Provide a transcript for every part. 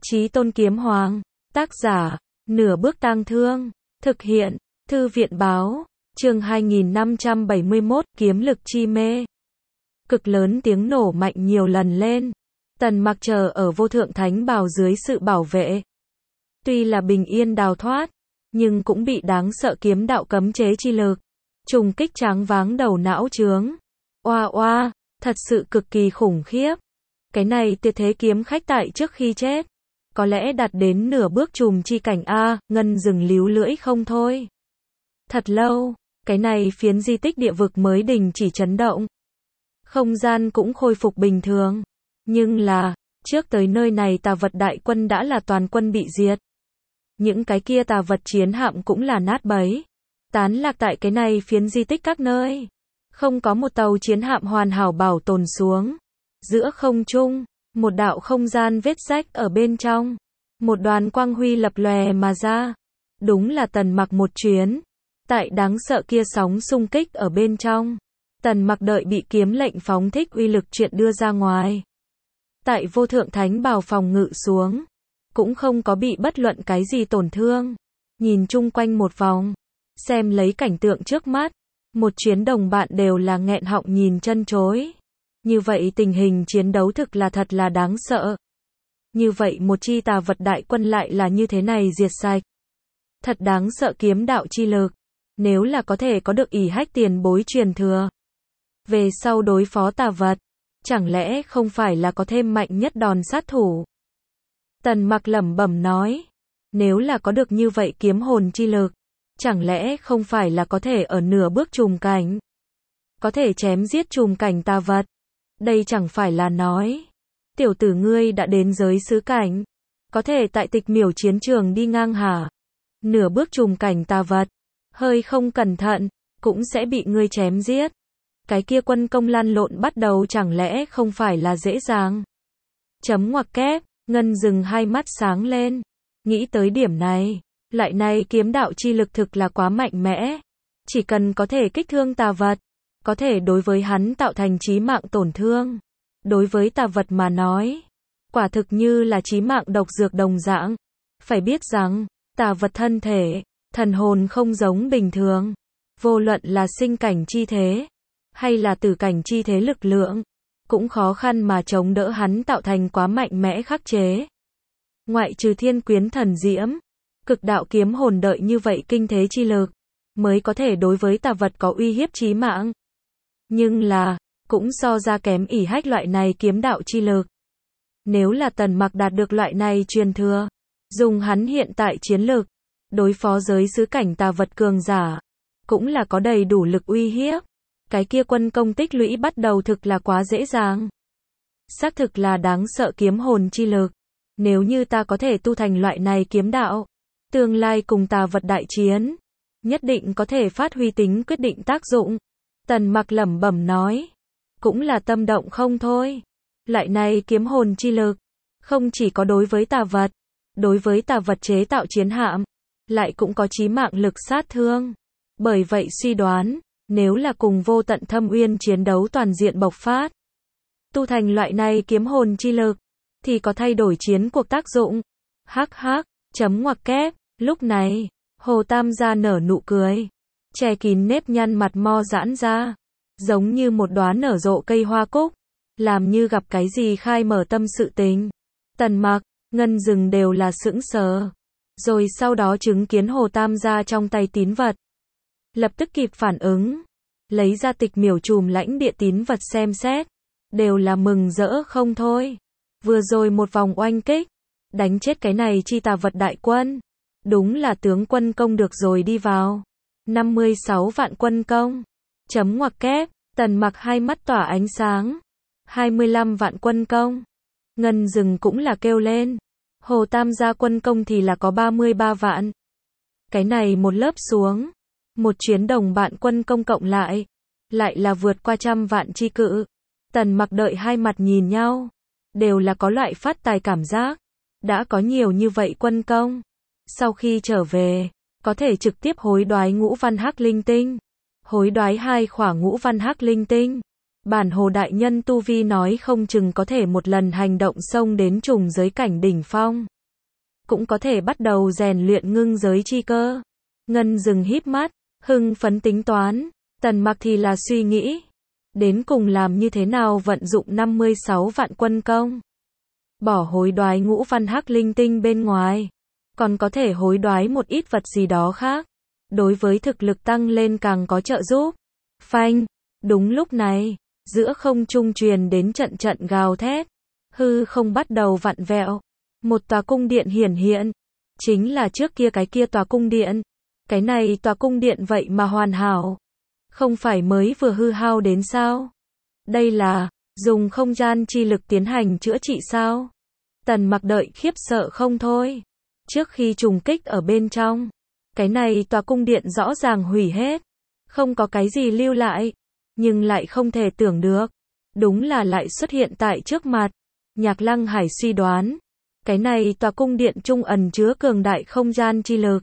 Chí Tôn Kiếm Hoàng, tác giả, Nửa Bước Tang Thương, thực hiện, Thư viện báo, chương 2571, kiếm lực chi mê. Cực lớn tiếng nổ mạnh nhiều lần lên. Tần Mặc chờ ở vô thượng thánh bào dưới sự bảo vệ. Tuy là bình yên đào thoát, nhưng cũng bị đáng sợ kiếm đạo cấm chế chi lực trùng kích choáng váng đầu não trướng. Oa oa, thật sự cực kỳ khủng khiếp. Cái này tuyệt thế kiếm khách tại trước khi chết, có lẽ đạt đến nửa bước trùm chi cảnh a, Ngân dừng líu lưỡi không thôi. Thật lâu, cái này phiến di tích địa vực mới đình chỉ chấn động. Không gian cũng khôi phục bình thường. Nhưng là, trước tới nơi này tà vật đại quân đã là toàn quân bị diệt. Những cái kia tà vật chiến hạm cũng là nát bấy, tán lạc tại cái này phiến di tích các nơi. Không có một tàu chiến hạm hoàn hảo bảo tồn xuống. Giữa không trung, một đạo không gian vết rách ở bên trong. Một đoàn quang huy lập lòe mà ra. Đúng là Tần Mặc một chuyến. Tại đáng sợ kia sóng xung kích ở bên trong. Tần Mặc đợi bị kiếm lệnh phóng thích uy lực chuyện đưa ra ngoài. Tại vô thượng thánh bào phòng ngự xuống. Cũng không có bị bất luận cái gì tổn thương. Nhìn chung quanh một vòng. Xem lấy cảnh tượng trước mắt. Một chuyến đồng bạn đều là nghẹn họng nhìn chân chối. Như vậy tình hình chiến đấu thực là thật là đáng sợ. Như vậy một chi tà vật đại quân lại là như thế này diệt sạch. Thật đáng sợ kiếm đạo chi lực. Nếu là có thể có được ỷ hách tiền bối truyền thừa. Về sau đối phó tà vật. Chẳng lẽ không phải là có thêm mạnh nhất đòn sát thủ. Tần Mặc lẩm bẩm nói. Nếu là có được như vậy kiếm hồn chi lực. Chẳng lẽ không phải là có thể ở nửa bước trùm cảnh. Có thể chém giết trùm cảnh tà vật. Đây chẳng phải là nói. Tiểu tử ngươi đã đến giới xứ cảnh. Có thể tại tịch miểu chiến trường đi ngang hả. Nửa bước trùm cảnh tà vật. Hơi không cẩn thận. Cũng sẽ bị ngươi chém giết. Cái kia quân công lăn lộn bắt đầu chẳng lẽ không phải là dễ dàng. Chấm ngoặc kép. Ngân dừng hai mắt sáng lên. Nghĩ tới điểm này. Loại này kiếm đạo chi lực thực là quá mạnh mẽ. Chỉ cần có thể kích thương tà vật. Có thể đối với hắn tạo thành chí mạng tổn thương. Đối với tà vật mà nói. Quả thực như là chí mạng độc dược đồng dạng. Phải biết rằng, tà vật thân thể, thần hồn không giống bình thường. Vô luận là sinh cảnh chi thế. Hay là tử cảnh chi thế lực lượng. Cũng khó khăn mà chống đỡ hắn tạo thành quá mạnh mẽ khắc chế. Ngoại trừ thiên quyến thần diễm. Cực đạo kiếm hồn đợi như vậy kinh thế chi lực. Mới có thể đối với tà vật có uy hiếp chí mạng. Nhưng là, cũng so ra kém ỷ hách loại này kiếm đạo chi lực. Nếu là Tần Mặc đạt được loại này truyền thừa. Dùng hắn hiện tại chiến lực. Đối phó giới xứ cảnh tà vật cường giả. Cũng là có đầy đủ lực uy hiếp. Cái kia quân công tích lũy bắt đầu thực là quá dễ dàng. Xác thực là đáng sợ kiếm hồn chi lực. Nếu như ta có thể tu thành loại này kiếm đạo. Tương lai cùng tà vật đại chiến. Nhất định có thể phát huy tính quyết định tác dụng. Tần Mặc lẩm bẩm nói. Cũng là tâm động không thôi. Loại này kiếm hồn chi lực. Không chỉ có đối với tà vật. Đối với tà vật chế tạo chiến hạm. Lại cũng có chí mạng lực sát thương. Bởi vậy suy đoán. Nếu là cùng vô tận thâm uyên chiến đấu toàn diện bộc phát. Tu thành loại này kiếm hồn chi lực. Thì có thay đổi chiến cuộc tác dụng. Hắc hắc, chấm ngoặc kép. Lúc này, Hồ Tam gia nở nụ cười. Che kín nếp nhăn mặt mo giãn ra. Giống như một đóa nở rộ cây hoa cúc. Làm như gặp cái gì khai mở tâm sự tình. Tần Mặc, Ngân dừng đều là sững sờ. Rồi sau đó chứng kiến Hồ Tam gia trong tay tín vật. Lập tức kịp phản ứng. Lấy ra tịch miểu trùm lãnh địa tín vật xem xét. Đều là mừng rỡ không thôi. Vừa rồi một vòng oanh kích. Đánh chết cái này chi tà vật đại quân. Đúng là tướng quân công được rồi đi vào. 56 vạn quân công. Chấm ngoặc kép. Tần Mặc hai mắt tỏa ánh sáng. 25 vạn quân công. Ngân dừng cũng là kêu lên. Hồ Tam gia quân công thì là có 33 vạn. Cái này một lớp xuống. Một chuyến đồng bạn quân công cộng lại. Lại là vượt qua 100 vạn chi cự. Tần Mặc đợi hai mặt nhìn nhau. Đều là có loại phát tài cảm giác. Đã có nhiều như vậy quân công. Sau khi trở về, có thể trực tiếp hối đoái ngũ văn hắc linh tinh. Hối đoái 2 khỏa ngũ văn hắc linh tinh. Bản Hồ đại nhân tu vi nói không chừng có thể một lần hành động xông đến trùng giới cảnh đỉnh phong. cũng có thể bắt đầu rèn luyện ngưng giới chi cơ. Ngân Dừng híp mắt, hưng phấn tính toán, Tần Mặc thì là suy nghĩ, đến cùng làm như thế nào vận dụng 56 vạn quân công. Bỏ hối đoái ngũ văn hắc linh tinh bên ngoài, còn có thể hối đoái một ít vật gì đó khác, đối với thực lực tăng lên càng có trợ giúp. Phanh, đúng lúc này, giữa không trung truyền đến trận trận gào thét, hư không bắt đầu vặn vẹo, một tòa cung điện hiển hiện, chính là trước kia cái kia tòa cung điện. Cái này tòa cung điện vậy mà hoàn hảo, không phải mới vừa hư hao đến sao? Đây là dùng không gian chi lực tiến hành chữa trị sao? Tần Mặc đợi khiếp sợ không thôi. Trước khi trùng kích ở bên trong, cái này tòa cung điện rõ ràng hủy hết, không có cái gì lưu lại, nhưng lại không thể tưởng được, đúng là lại xuất hiện tại trước mặt. Nhạc Lăng Hải suy đoán, cái này tòa cung điện trung ẩn chứa cường đại không gian chi lực.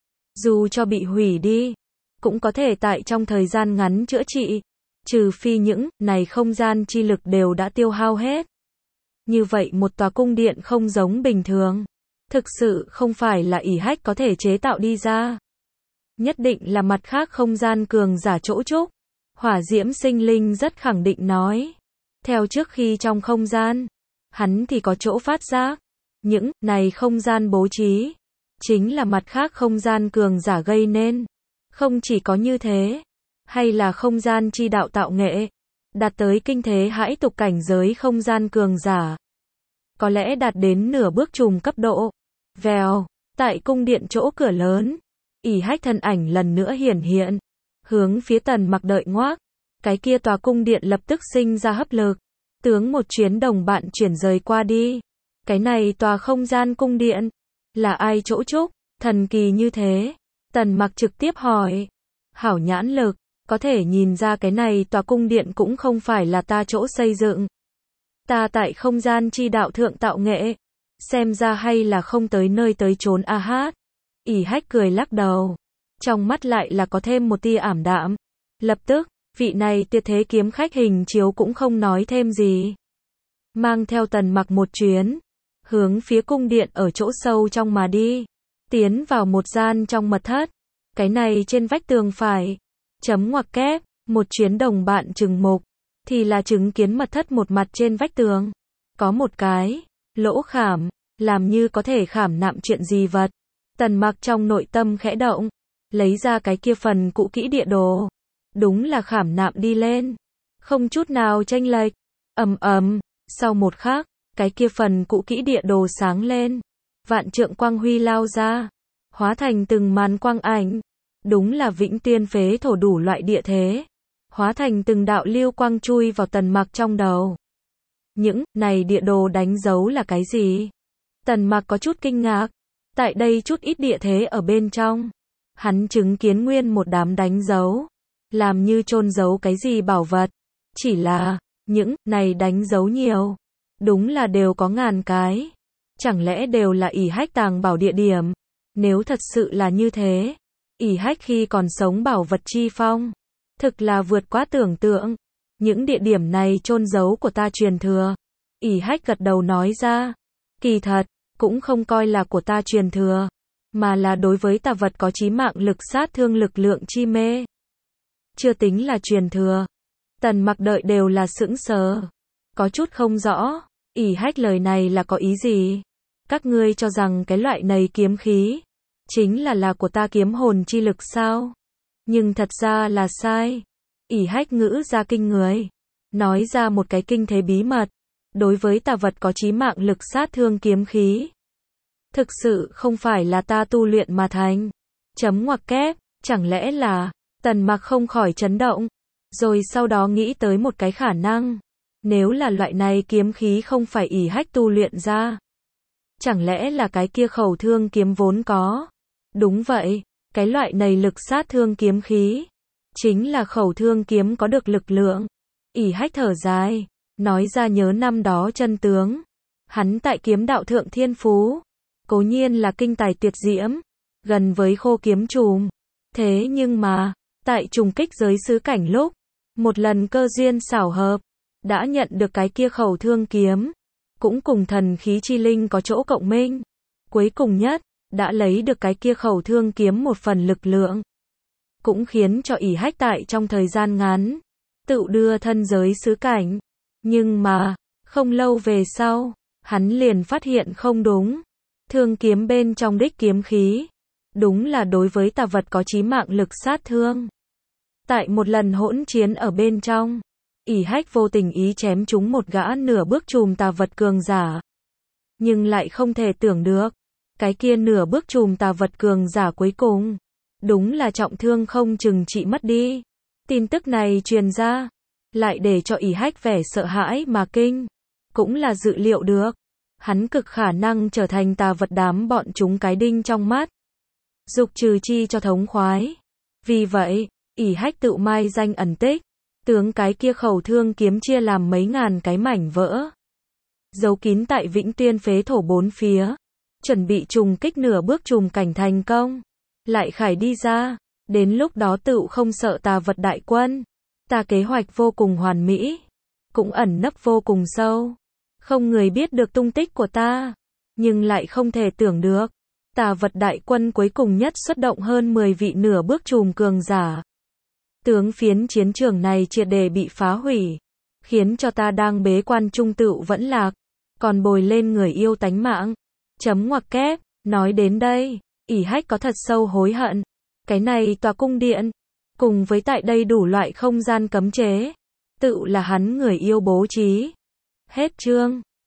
Dù cho bị hủy đi, cũng có thể tại trong thời gian ngắn chữa trị, trừ phi những này không gian chi lực đều đã tiêu hao hết. Như vậy một tòa cung điện không giống bình thường, thực sự không phải là ỷ hách có thể chế tạo đi ra. Nhất định là mặt khác không gian cường giả chỗ trúc. Hỏa Diễm Sinh Linh rất khẳng định nói. Theo trước khi trong không gian, hắn thì có chỗ phát giác. Những này không gian bố trí, chính là mặt khác không gian cường giả gây nên. Không chỉ có như thế, hay là không gian chi đạo tạo nghệ, đạt tới kinh thế hãi tục cảnh giới không gian cường giả. Có lẽ đạt đến nửa bước trùng cấp độ. Vèo, tại cung điện chỗ cửa lớn, ỷ hách thân ảnh lần nữa hiển hiện, hướng phía Tần Mặc đợi ngoác. Cái kia tòa cung điện lập tức sinh ra hấp lực, tướng một chuyến đồng bạn chuyển rời qua đi. Cái này tòa không gian cung điện, là ai chỗ trúc, thần kỳ như thế? Tần Mặc trực tiếp hỏi. Hảo nhãn lực, có thể nhìn ra cái này tòa cung điện cũng không phải là ta chỗ xây dựng. Ta tại không gian chi đạo thượng tạo nghệ, xem ra hay là không tới nơi tới chốn a hát. ỷ hách cười lắc đầu, trong mắt lại là có thêm một tia ảm đạm. Lập tức, vị này tuyệt thế kiếm khách hình chiếu cũng không nói thêm gì, mang theo Tần Mặc một chuyến, hướng phía cung điện ở chỗ sâu trong mà đi, tiến vào một gian trong mật thất. Cái này trên vách tường phải, chấm ngoặc kép, một chuyến đồng bạn trừng mục, thì là chứng kiến mật thất một mặt trên vách tường, có một cái lỗ khảm, làm như có thể khảm nạm chuyện gì vật. Tần Mặc trong nội tâm khẽ động, lấy ra cái kia phần cũ kỹ địa đồ, đúng là khảm nạm đi lên, không chút nào chênh lệch. Sau một khắc, cái kia phần cũ kỹ địa đồ sáng lên, vạn trượng quang huy lao ra, hóa thành từng màn quang ảnh, đúng là vĩnh tiên phế thổ đủ loại địa thế, hóa thành từng đạo lưu quang chui vào Tần Mặc trong đầu. Những này địa đồ đánh dấu là cái gì? Tần Mặc có chút kinh ngạc, tại đây chút ít địa thế ở bên trong, hắn chứng kiến nguyên một đám đánh dấu, làm như chôn giấu cái gì bảo vật, chỉ là, những này đánh dấu nhiều, đúng là đều có ngàn cái, chẳng lẽ đều là ỷ hách tàng bảo địa điểm? Nếu thật sự là như thế, ỷ hách khi còn sống bảo vật chi phong, thực là vượt quá tưởng tượng. Những địa điểm này chôn giấu của ta truyền thừa. ỷ hách gật đầu nói ra, kỳ thật, cũng không coi là của ta truyền thừa, mà là đối với tà vật có chí mạng lực sát thương lực lượng chi mê. Chưa tính là truyền thừa. Tần Mặc đợi đều là sững sờ, có chút không rõ, ỷ hách lời này là có ý gì? Các ngươi cho rằng cái loại này kiếm khí, chính là của ta kiếm hồn chi lực sao? Nhưng thật ra là sai. ỷ hách ngữ ra kinh người, nói ra một cái kinh thế bí mật, đối với tà vật có chí mạng lực sát thương kiếm khí, thực sự không phải là ta tu luyện mà thành. Chấm ngoặc kép, chẳng lẽ là, Tần Mặc không khỏi chấn động, rồi sau đó nghĩ tới một cái khả năng, nếu là loại này kiếm khí không phải ỷ hách tu luyện ra, chẳng lẽ là cái kia khẩu thương kiếm vốn có? Đúng vậy, cái loại này lực sát thương kiếm khí, chính là khẩu thương kiếm có được lực lượng. ỷ hách thở dài, nói ra nhớ năm đó chân tướng. Hắn tại kiếm đạo thượng thiên phú, cố nhiên là kinh tài tuyệt diễm, gần với khô kiếm trùm. Thế nhưng mà, tại trùng kích giới xứ cảnh lúc, một lần cơ duyên xảo hợp, đã nhận được cái kia khẩu thương kiếm, cũng cùng thần khí chi linh có chỗ cộng minh. cuối cùng nhất, đã lấy được cái kia khẩu thương kiếm một phần lực lượng. Cũng khiến cho ỷ hách tại trong thời gian ngắn, tự đưa thân giới xứ cảnh. Nhưng mà, không lâu về sau, hắn liền phát hiện không đúng. Thương kiếm bên trong đích kiếm khí, đúng là đối với tà vật có chí mạng lực sát thương. Tại một lần hỗn chiến ở bên trong, ỷ hách vô tình ý chém trúng một gã nửa bước trùm tà vật cường giả. Nhưng lại không thể tưởng được, cái kia nửa bước trùm tà vật cường giả cuối cùng, đúng là trọng thương không chừng trị mất đi. Tin tức này truyền ra, lại để cho ỷ hách vẻ sợ hãi mà kinh. Cũng là dự liệu được, hắn cực khả năng trở thành tà vật đám bọn chúng cái đinh trong mắt. Dục trừ chi cho thống khoái. Vì vậy, ỷ hách tự mai danh ẩn tích, tướng cái kia khẩu thương kiếm chia làm mấy ngàn cái mảnh vỡ. Giấu kín tại Vĩnh Tuyên phế thổ bốn phía, chuẩn bị trùng kích nửa bước trùm cảnh thành công. Lại khải đi ra, đến lúc đó tự không sợ tà vật đại quân. Ta kế hoạch vô cùng hoàn mỹ, cũng ẩn nấp vô cùng sâu. Không người biết được tung tích của ta, nhưng lại không thể tưởng được. Tà vật đại quân cuối cùng nhất xuất động hơn 10 vị nửa bước trùm cường giả. Tướng phiến chiến trường này triệt để bị phá hủy, khiến cho ta đang bế quan trung tựu vẫn lạc, còn bồi lên người yêu tánh mạng. Chấm ngoặc kép, nói đến đây, ỷ hách có thật sâu hối hận. Cái này tòa cung điện, cùng với tại đây đủ loại không gian cấm chế, tự là hắn người yêu bố trí. Hết chương.